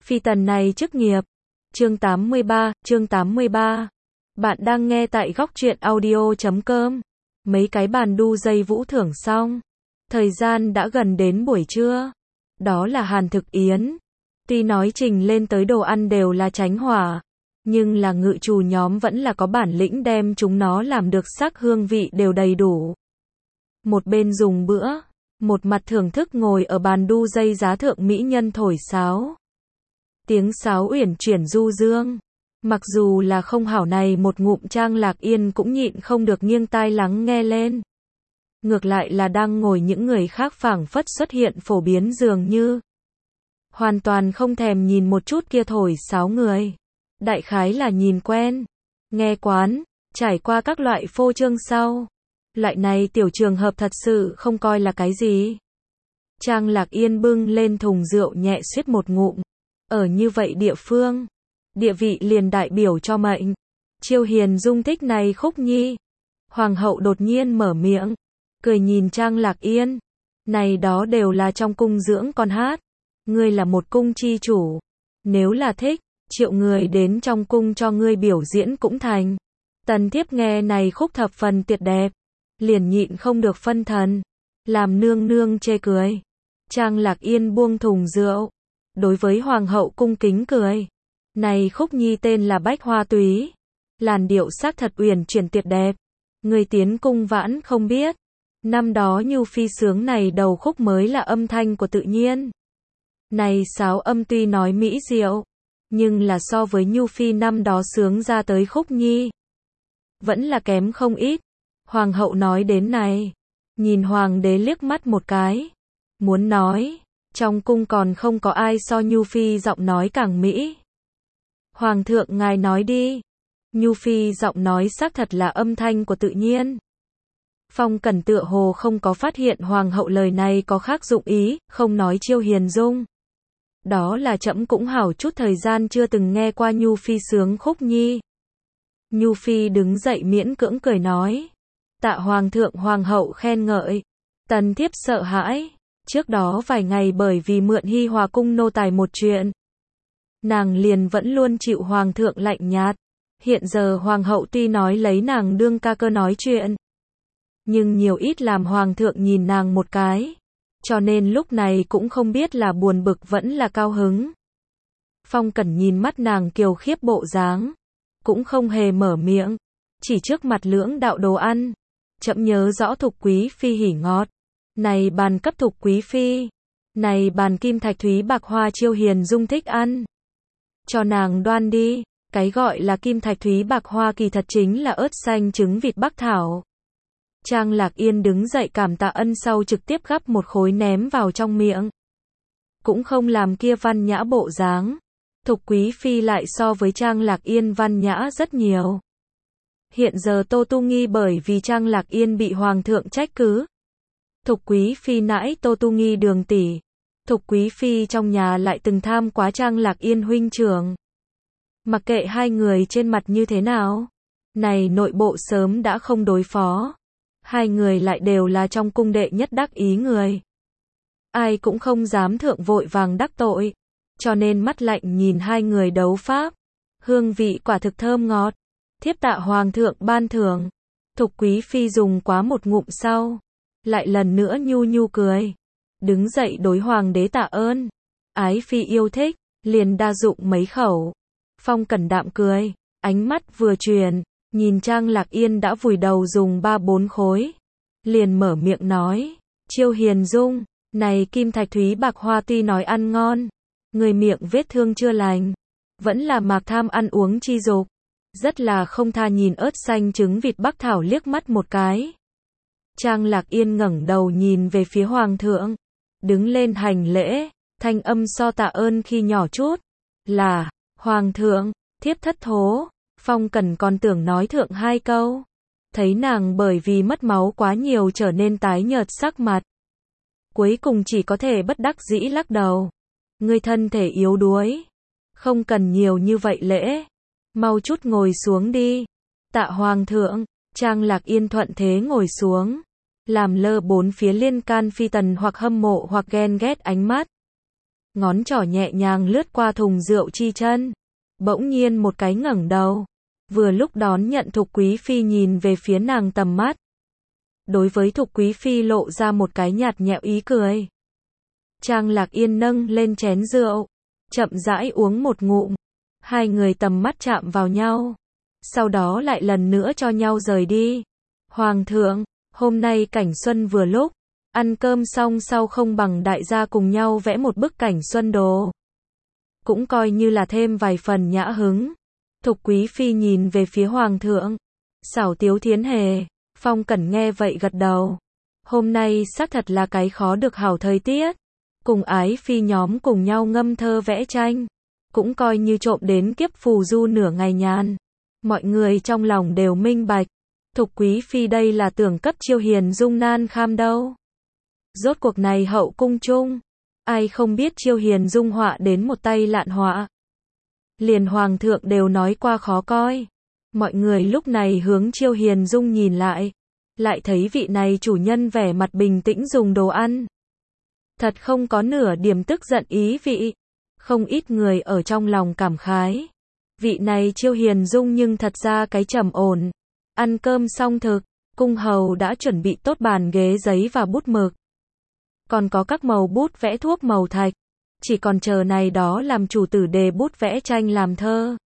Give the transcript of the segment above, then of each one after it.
Phi tần này chức nghiệp. Chương 83. Bạn đang nghe tại góc truyện audio.com. Mấy cái bàn đu dây vũ thưởng xong. Thời gian đã gần đến buổi trưa. Đó là Hàn Thực Yến. Tuy nói trình lên tới đồ ăn đều là tránh hỏa, nhưng là ngự trù nhóm vẫn là có bản lĩnh đem chúng nó làm được sắc hương vị đều đầy đủ. Một bên dùng bữa, một mặt thưởng thức ngồi ở bàn đu dây giá thượng mỹ nhân thổi sáo. Tiếng sáo uyển chuyển du dương. Mặc dù là không hảo này một ngụm Trang Lạc Yên cũng nhịn không được nghiêng tai lắng nghe lên. Ngược lại là đang ngồi những người khác phảng phất xuất hiện phổ biến dường như. Hoàn toàn không thèm nhìn một chút kia thổi sáo người. Đại khái là nhìn quen, nghe quán, trải qua các loại phô trương sau. Loại này tiểu trường hợp thật sự không coi là cái gì. Trang Lạc Yên bưng lên thùng rượu nhẹ suýt một ngụm. Ở như vậy địa phương, địa vị liền đại biểu cho mệnh. Chiêu Hiền Dung thích này khúc nhi. Hoàng hậu đột nhiên mở miệng, cười nhìn Trang Lạc Yên. Này đó đều là trong cung dưỡng con hát. Ngươi là một cung chi chủ. Nếu là thích, triệu người đến trong cung cho ngươi biểu diễn cũng thành. Tần thiếp nghe này khúc thập phần tuyệt đẹp. Liền nhịn không được phân thần. Làm nương nương chê cười. Trang Lạc Yên buông thùng rượu. Đối với hoàng hậu cung kính cười. Này khúc nhi tên là Bách Hoa Túy. Làn điệu sắc thật uyển chuyển tuyệt đẹp. Người tiến cung vãn không biết. Năm đó Nhu Phi sướng này đầu khúc mới là âm thanh của tự nhiên. Này sáo âm tuy nói mỹ diệu, nhưng là so với Nhu Phi năm đó sướng ra tới khúc nhi, vẫn là kém không ít. Hoàng hậu nói đến này, nhìn hoàng đế liếc mắt một cái. Muốn nói, trong cung còn không có ai so Nhu Phi giọng nói càng mỹ. Hoàng thượng ngài nói đi. Nhu Phi giọng nói xác thật là âm thanh của tự nhiên. Phong Cẩn tựa hồ không có phát hiện hoàng hậu lời này có khác dụng ý, không nói Chiêu Hiền Dung. Đó là trẫm cũng hảo chút thời gian chưa từng nghe qua Nhu Phi sướng khúc nhi. Nhu Phi đứng dậy miễn cưỡng cười nói. Tạ hoàng thượng hoàng hậu khen ngợi. Tần thiếp sợ hãi. Trước đó vài ngày bởi vì mượn Hi Hòa cung nô tài một chuyện, nàng liền vẫn luôn chịu hoàng thượng lạnh nhạt. Hiện giờ hoàng hậu tuy nói lấy nàng đương ca cơ nói chuyện, nhưng nhiều ít làm hoàng thượng nhìn nàng một cái. Cho nên lúc này cũng không biết là buồn bực vẫn là cao hứng. Phong Cẩn nhìn mắt nàng kiều khiếp bộ dáng, cũng không hề mở miệng, chỉ trước mặt lưỡng đạo đồ ăn. Chậm nhớ rõ Thục Quý Phi hỉ ngọt. Này bàn cấp Thục Quý Phi. Này bàn kim thạch thúy bạc hoa Chiêu Hiền Dung thích ăn. Cho nàng đoan đi. Cái gọi là kim thạch thúy bạc hoa kỳ thật chính là ớt xanh trứng vịt bắc thảo. Trang Lạc Yên đứng dậy cảm tạ ân sau trực tiếp gắp một khối ném vào trong miệng. Cũng không làm kia văn nhã bộ dáng. Thục Quý Phi lại so với Trang Lạc Yên văn nhã rất nhiều. Hiện giờ Tô Tu Nghi bởi vì Trang Lạc Yên bị hoàng thượng trách cứ. Thục Quý Phi nãi Tô Tu Nghi đường tỷ. Thục Quý Phi trong nhà lại từng tham quá Trang Lạc Yên huynh trưởng. Mặc kệ hai người trên mặt như thế nào, này nội bộ sớm đã không đối phó. Hai người lại đều là trong cung đệ nhất đắc ý người. Ai cũng không dám thượng vội vàng đắc tội. Cho nên mắt lạnh nhìn hai người đấu pháp. Hương vị quả thực thơm ngọt. Thiếp tạ hoàng thượng ban thưởng. Thục Quý Phi dùng quá một ngụm sau. Lại lần nữa nhu nhu cười. Đứng dậy đối hoàng đế tạ ơn. Ái Phi yêu thích, liền đa dụng mấy khẩu. Phong Cẩn đạm cười, ánh mắt vừa chuyển, nhìn Trang Lạc Yên đã vùi đầu dùng 3-4 khối. Liền mở miệng nói, Chiêu Hiền Dung, này kim thạch thúy bạc hoa tuy nói ăn ngon, người miệng vết thương chưa lành, vẫn là mạc tham ăn uống chi dục. Rất là không tha nhìn ớt xanh trứng vịt bắc thảo liếc mắt một cái. Trang Lạc Yên ngẩng đầu nhìn về phía hoàng thượng, đứng lên hành lễ, thanh âm so tạ ơn khi nhỏ chút, là, hoàng thượng, thiếp thất thố. Phong Cẩn còn tưởng nói thượng hai câu, thấy nàng bởi vì mất máu quá nhiều trở nên tái nhợt sắc mặt, cuối cùng chỉ có thể bất đắc dĩ lắc đầu. Ngươi thân thể yếu đuối, không cần nhiều như vậy lễ, mau chút ngồi xuống đi. Tạ hoàng thượng. Trang Lạc Yên thuận thế ngồi xuống, làm lơ bốn phía liên can phi tần hoặc hâm mộ hoặc ghen ghét ánh mắt. ngón trỏ nhẹ nhàng lướt qua thùng rượu chi chân. Bỗng nhiên một cái ngẩng đầu, vừa lúc đón nhận Thục Quý Phi nhìn về phía nàng tầm mắt. Đối với Thục Quý Phi lộ ra một cái nhạt nhẽo ý cười. Trang Lạc Yên nâng lên chén rượu, chậm rãi uống một ngụm. Hai người tầm mắt chạm vào nhau, sau đó lại lần nữa cho nhau rời đi. Hoàng thượng, hôm nay cảnh xuân vừa lúc, ăn cơm xong sau không bằng đại gia cùng nhau vẽ một bức cảnh xuân đồ. Cũng coi như là thêm vài phần nhã hứng. Thục Quý Phi nhìn về phía Hoàng thượng. Xảo tiếu thiến hề. Phong Cẩn nghe vậy gật đầu. Hôm nay xác thật là cái khó được hảo thời tiết. Cùng ái phi nhóm cùng nhau ngâm thơ vẽ tranh. Cũng coi như trộm đến kiếp phù du nửa ngày nhàn. Mọi người trong lòng đều minh bạch. Thục Quý Phi đây là tưởng cấp Chiêu Hiền Dung nan kham đâu. Rốt cuộc này hậu cung chung. Ai không biết Chiêu Hiền Dung họa đến một tay lạn họa. Liền Hoàng thượng đều nói qua khó coi. Mọi người lúc này hướng Chiêu Hiền Dung nhìn lại. Lại thấy vị này chủ nhân vẻ mặt bình tĩnh dùng đồ ăn. Thật không có nửa điểm tức giận ý vị. Không ít người ở trong lòng cảm khái. Vị này Chiêu Hiền Dung nhưng thật ra cái trầm ổn. Ăn cơm xong thực, cung hầu đã chuẩn bị tốt bàn ghế giấy và bút mực. Còn có các màu bút vẽ thuốc màu thạch. Chỉ còn chờ này đó làm chủ tử đề bút vẽ tranh làm thơ.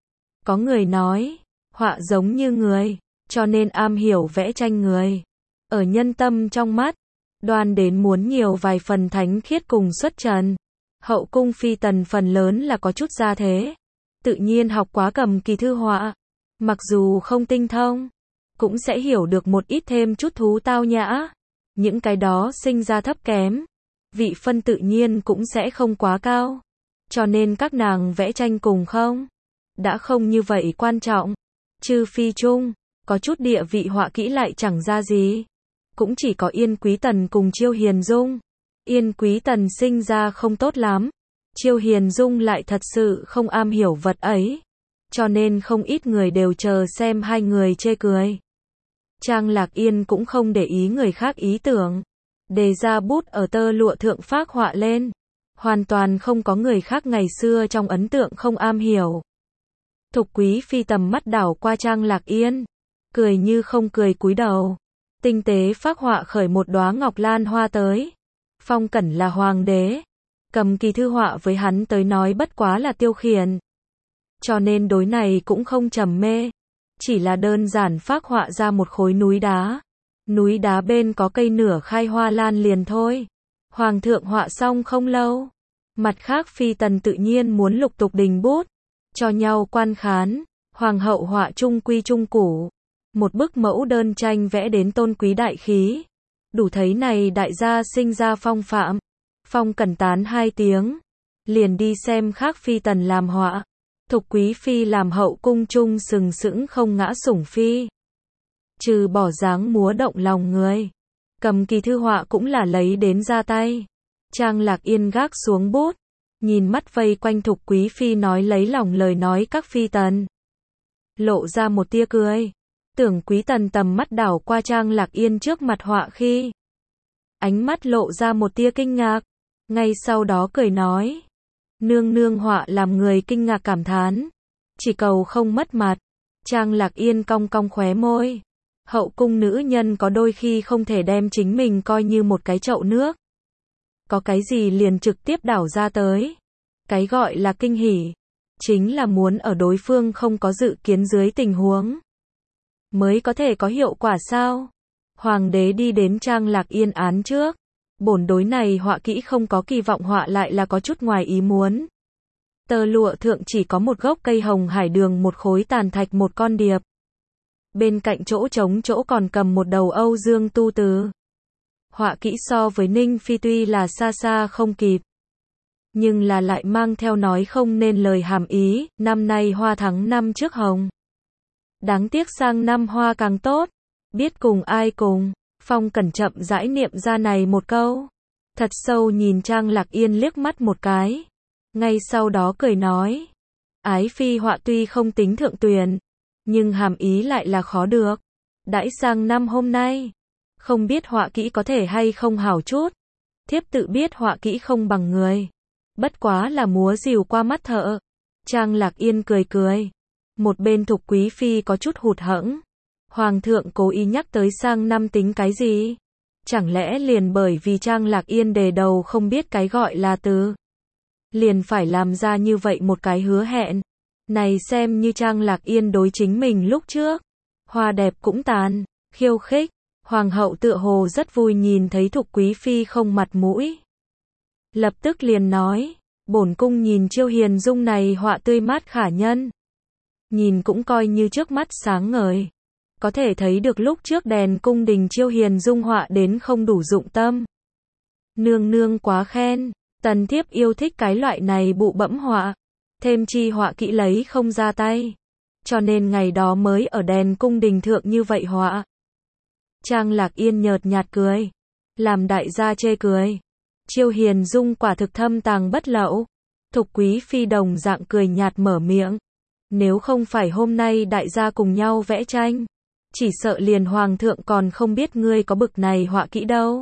Có người nói, họa giống như người, cho nên am hiểu vẽ tranh người. Ở nhân tâm trong mắt, đoan đến muốn nhiều vài phần thánh khiết cùng xuất trần. Hậu cung phi tần phần lớn là có chút gia thế. Tự nhiên học quá cầm kỳ thư họa. Mặc dù không tinh thông, cũng sẽ hiểu được một ít thêm chút thú tao nhã. Những cái đó sinh ra thấp kém. Vị phân tự nhiên cũng sẽ không quá cao. Cho nên các nàng vẽ tranh cùng không. Đã không như vậy quan trọng. Chư phi chung, có chút địa vị họa kỹ lại chẳng ra gì. Cũng chỉ có Yên Quý Tần cùng Chiêu Hiền Dung. Yên Quý Tần sinh ra không tốt lắm. Chiêu Hiền Dung lại thật sự không am hiểu vật ấy. Cho nên không ít người đều chờ xem hai người chê cười. Trang Lạc Yên cũng không để ý người khác ý tưởng. Đề ra bút ở tơ lụa thượng phác họa lên. Hoàn toàn không có người khác ngày xưa trong ấn tượng không am hiểu. Thục Quý Phi tầm mắt đảo qua Trang Lạc Yên. Cười như không cười cúi đầu. Tinh tế phác họa khởi một đóa ngọc lan hoa tới. Phong Cẩn là hoàng đế. Cầm kỳ thư họa với hắn tới nói bất quá là tiêu khiển. Cho nên đối này cũng không trầm mê. Chỉ là đơn giản phác họa ra một khối núi đá. Núi đá bên có cây nửa khai hoa lan liền thôi. Hoàng thượng họa xong không lâu. Mặt khác phi tần tự nhiên muốn lục tục đình bút. Cho nhau quan khán. Hoàng hậu họa trung quy trung củ. Một bức mẫu đơn tranh vẽ đến tôn quý đại khí. Đủ thấy này đại gia sinh ra phong phạm. Phong Cẩn tán hai tiếng. Liền đi xem khác phi tần làm họa. Thục Quý Phi làm hậu cung chung sừng sững không ngã sủng phi. Trừ bỏ dáng múa động lòng người. Cầm kỳ thư họa cũng là lấy đến ra tay. Trang Lạc Yên gác xuống bút. Nhìn mắt vây quanh Thục Quý Phi nói lấy lòng lời nói các phi tần. Lộ ra một tia cười. Tưởng Quý Tần tầm mắt đảo qua Trang Lạc Yên trước mặt họa khi. Ánh mắt lộ ra một tia kinh ngạc. Ngay sau đó cười nói. Nương nương họa làm người kinh ngạc cảm thán. Chỉ cầu không mất mặt. Trang Lạc Yên cong cong khóe môi. Hậu cung nữ nhân có đôi khi không thể đem chính mình coi như một cái chậu nước. Có cái gì liền trực tiếp đảo ra tới. Cái gọi là kinh hỉ. Chính là muốn ở đối phương không có dự kiến dưới tình huống. Mới có thể có hiệu quả sao? Hoàng đế đi đến Trang Lạc Yên án trước. Bổn đối này họa kỹ không có kỳ vọng họa lại là có chút ngoài ý muốn. Tơ lụa thượng chỉ có một gốc cây hồng hải đường một khối tàn thạch một con điệp. Bên cạnh chỗ trống chỗ còn cầm một đầu Âu Dương tu từ. Họa kỹ so với Ninh Phi tuy là xa xa không kịp. Nhưng là lại mang theo nói không nên lời hàm ý, năm nay hoa thắng năm trước hồng. Đáng tiếc sang năm hoa càng tốt. Biết cùng ai cùng. Phong Cẩn chậm rãi niệm ra này một câu. Thật sâu nhìn Trang Lạc Yên liếc mắt một cái. Ngay sau đó cười nói. Ái phi họa tuy không tính thượng tuyển. Nhưng hàm ý lại là khó được. Đãi sang năm hôm nay. Không biết họa kỹ có thể hay không hảo chút. Thiếp tự biết họa kỹ không bằng người. Bất quá là múa rìu qua mắt thợ. Trang Lạc Yên cười cười. Một bên Thục Quý Phi có chút hụt hẫng. Hoàng thượng cố ý nhắc tới sang năm tính cái gì? Chẳng lẽ liền bởi vì Trang Lạc Yên đề đầu không biết cái gọi là từ? Liền phải làm ra như vậy một cái hứa hẹn. Này xem như Trang Lạc Yên đối chính mình lúc trước. Hoa đẹp cũng tàn, khiêu khích. Hoàng hậu tựa hồ rất vui nhìn thấy Thục Quý Phi không mặt mũi. Lập tức liền nói, bổn cung nhìn Chiêu Hiền Dung này họa tươi mát khả nhân. Nhìn cũng coi như trước mắt sáng ngời. Có thể thấy được lúc trước đèn cung đình Chiêu Hiền Dung họa đến không đủ dụng tâm. Nương nương quá khen, tần thiếp yêu thích cái loại này bụ bẫm họa. Thêm chi họa kỹ lấy không ra tay. Cho nên ngày đó mới ở đèn cung đình thượng như vậy họa. Trang Lạc Yên nhợt nhạt cười. Làm đại gia chê cười. Chiêu Hiền Dung quả thực thâm tàng bất lậu. Thục Quý Phi đồng dạng cười nhạt mở miệng. Nếu không phải hôm nay đại gia cùng nhau vẽ tranh, chỉ sợ liền hoàng thượng còn không biết ngươi có bực này họa kỹ đâu.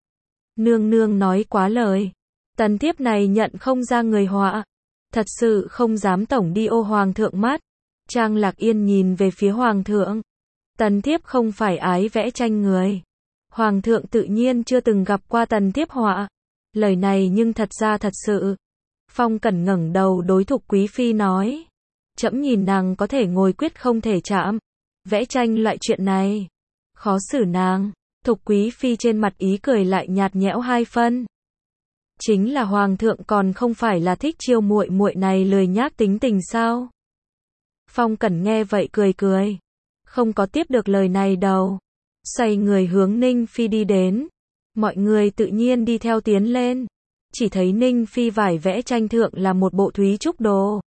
Nương nương nói quá lời. Tần thiếp này nhận không ra người họa. Thật sự không dám tổng đi ô hoàng thượng mắt. Trang Lạc Yên nhìn về phía hoàng thượng. Tần thiếp không phải ái vẽ tranh người. Hoàng thượng tự nhiên chưa từng gặp qua tần thiếp họa. Lời này nhưng thật ra thật sự. Phong Cẩn ngẩng đầu đối Thục Quý Phi nói. Trẫm nhìn nàng có thể ngồi quyết không thể chạm. Vẽ tranh loại chuyện này. Khó xử nàng. Thục Quý Phi trên mặt ý cười lại nhạt nhẽo hai phân. Chính là hoàng thượng còn không phải là thích Chiêu muội muội này lười nhác tính tình sao? Phong Cẩn nghe vậy cười cười. Không có tiếp được lời này đâu. Xoay người hướng Ninh Phi đi đến. Mọi người tự nhiên đi theo tiến lên. Chỉ thấy Ninh Phi vải vẽ tranh thượng là một bộ thúy trúc đồ.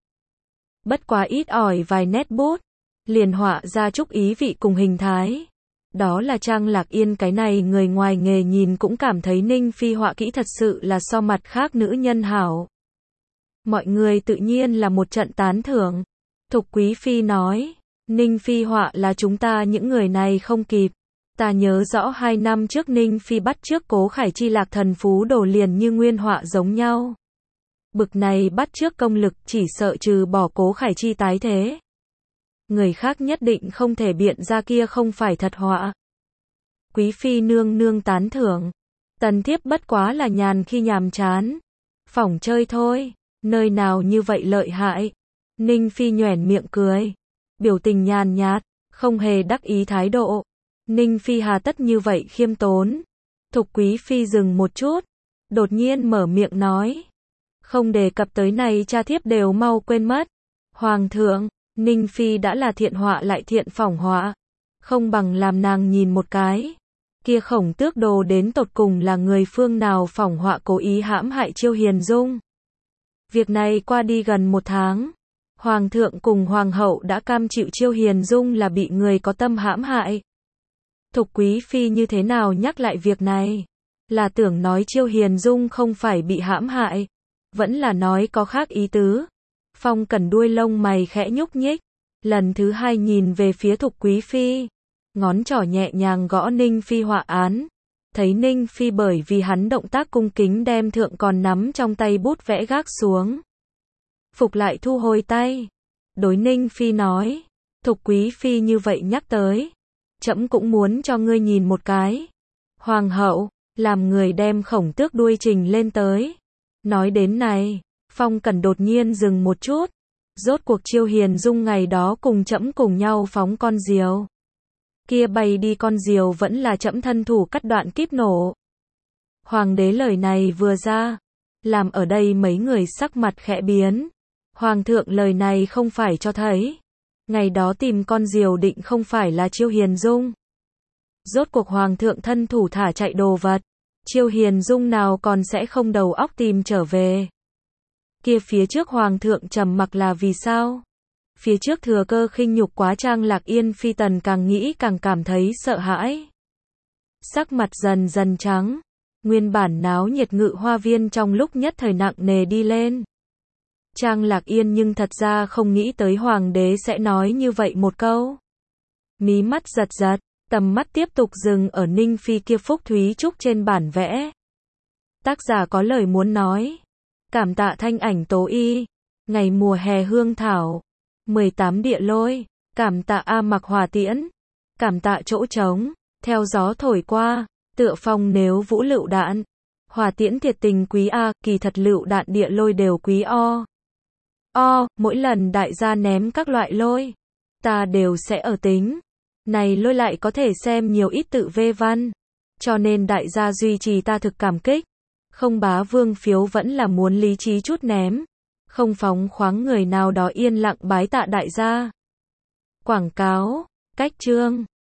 Bất quá ít ỏi vài nét bút. Liền họa ra trúc ý vị cùng hình thái. Đó là Trang Lạc Yên cái này người ngoài nghề nhìn cũng cảm thấy Ninh Phi họa kỹ thật sự là so mặt khác nữ nhân hảo. Mọi người tự nhiên là một trận tán thưởng. Thục Quý Phi nói, Ninh Phi họa là chúng ta những người này không kịp. Ta nhớ rõ 2 năm trước Ninh Phi bắt chước Cố Khải Chi Lạc Thần Phú Đồ liền như nguyên họa giống nhau. Bực này bắt chước công lực chỉ sợ trừ bỏ Cố Khải Chi tái thế. Người khác nhất định không thể biện ra kia không phải thật họa. Quý Phi nương nương tán thưởng. Tần thiếp bất quá là nhàn khi nhàm chán. Phỏng chơi thôi, nơi nào như vậy lợi hại. Ninh Phi nhoẻn miệng cười. Biểu tình nhàn nhạt, không hề đắc ý thái độ. Ninh Phi hà tất như vậy khiêm tốn. Thục Quý Phi dừng một chút. Đột nhiên mở miệng nói. Không đề cập tới này cha thiếp đều mau quên mất. Hoàng thượng, Ninh Phi đã là thiện họa lại thiện phỏng họa. Không bằng làm nàng nhìn một cái. Kia Khổng Tước đồ đến tột cùng là người phương nào phỏng họa cố ý hãm hại Chiêu Hiền Dung. Việc này qua đi gần 1 tháng. Hoàng thượng cùng Hoàng hậu đã cam chịu Chiêu Hiền Dung là bị người có tâm hãm hại. Thục Quý Phi như thế nào nhắc lại việc này? Là tưởng nói Chiêu Hiền Dung không phải bị hãm hại. Vẫn là nói có khác ý tứ. Phong Cẩn đuôi lông mày khẽ nhúc nhích. Lần thứ 2 nhìn về phía Thục Quý Phi. Ngón trỏ nhẹ nhàng gõ Ninh Phi họa án. Thấy Ninh Phi bởi vì hắn động tác cung kính đem thượng còn nắm trong tay bút vẽ gác xuống. Phục lại thu hồi tay. Đối Ninh Phi nói. Thục Quý Phi như vậy nhắc tới. Trẫm cũng muốn cho ngươi nhìn một cái. Hoàng hậu, làm người đem Khổng Tước đuôi trình lên tới. Nói đến này, Phong Cẩn đột nhiên dừng một chút. Rốt cuộc Chiêu Hiền Dung ngày đó cùng trẫm cùng nhau phóng con diều. Kia bay đi con diều vẫn là trẫm thân thủ cắt đoạn kíp nổ. Hoàng đế lời này vừa ra, làm ở đây mấy người sắc mặt khẽ biến. Hoàng thượng lời này không phải cho thấy. Ngày đó tìm con diều định không phải là Chiêu Hiền Dung. Rốt cuộc Hoàng thượng thân thủ thả chạy đồ vật. Chiêu Hiền Dung nào còn sẽ không đầu óc tìm trở về. Kia phía trước Hoàng thượng trầm mặc là vì sao? Phía trước thừa cơ khinh nhục quá Trang Lạc Yên Phi tần càng nghĩ càng cảm thấy sợ hãi. Sắc mặt dần dần trắng. Nguyên bản náo nhiệt Ngự Hoa Viên trong lúc nhất thời nặng nề đi lên. Trang Lạc Yên nhưng thật ra không nghĩ tới Hoàng đế sẽ nói như vậy một câu. Mí mắt giật giật, tầm mắt tiếp tục dừng ở Ninh Phi kia phúc thúy trúc trên bản vẽ. Tác giả có lời muốn nói. Cảm tạ thanh ảnh tố y. Ngày mùa hè hương thảo. 18 địa lôi. Cảm tạ A mặc hòa tiễn. Cảm tạ chỗ trống. Theo gió thổi qua. Tựa phong nếu vũ lựu đạn. Hòa tiễn thiệt tình quý A, kỳ thật lựu đạn địa lôi đều quý o. Mỗi lần đại gia ném các loại lôi, ta đều sẽ ở tính. Này lôi lại có thể xem nhiều ít tự vê văn. Cho nên đại gia duy trì ta thực cảm kích. Không bá vương phiếu vẫn là muốn lý trí chút ném. Không phóng khoáng người nào đó yên lặng bái tạ đại gia. Quảng cáo, cách chương.